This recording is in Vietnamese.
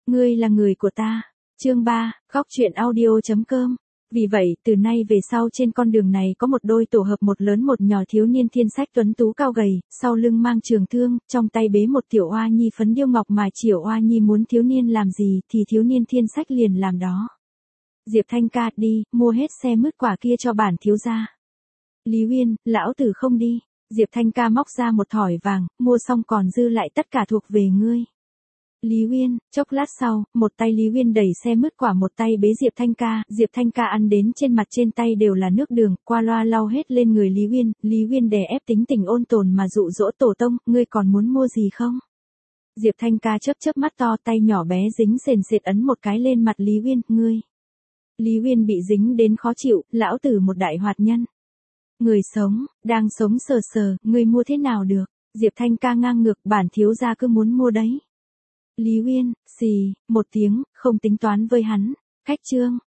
Ngươi là người của ta. Chương 3, góc truyện audio.com. Vì vậy, từ nay về sau trên con đường này có một đôi tổ hợp, một lớn một nhỏ thiếu niên thiên sách tuấn tú cao gầy, sau lưng mang trường thương, trong tay bế một tiểu oa nhi phấn điêu ngọc mài. Tiểu oa nhi muốn thiếu niên làm gì thì thiếu niên thiên sách liền làm đó. Diệp Thanh ca, đi, mua hết xe mứt quả kia cho bản thiếu gia. Lý Uyên, lão tử không đi. Diệp Thanh ca móc ra một thỏi vàng, mua xong còn dư lại tất cả thuộc về ngươi. Lý Uyên, chốc lát sau, một tay Lý Uyên đẩy xe mứt quả, một tay bế Diệp Thanh ca ăn đến trên mặt trên tay đều là nước đường, qua loa lau hết lên người Lý Uyên. Lý Uyên đè ép tính tình ôn tồn mà dụ dỗ tổ tông, ngươi còn muốn mua gì không? Diệp Thanh ca chớp mắt to, tay nhỏ bé dính sền sệt ấn một cái lên mặt Lý Uyên, ngươi. Lý Uyên bị dính đến khó chịu, lão tử một đại hoạt nhân. Người sống, đang sống sờ sờ, ngươi mua thế nào được? Diệp Thanh ca ngang ngược, bản thiếu gia cứ muốn mua đấy. Lý Uyên, xì, một tiếng, không tính toán với hắn. Khách trương,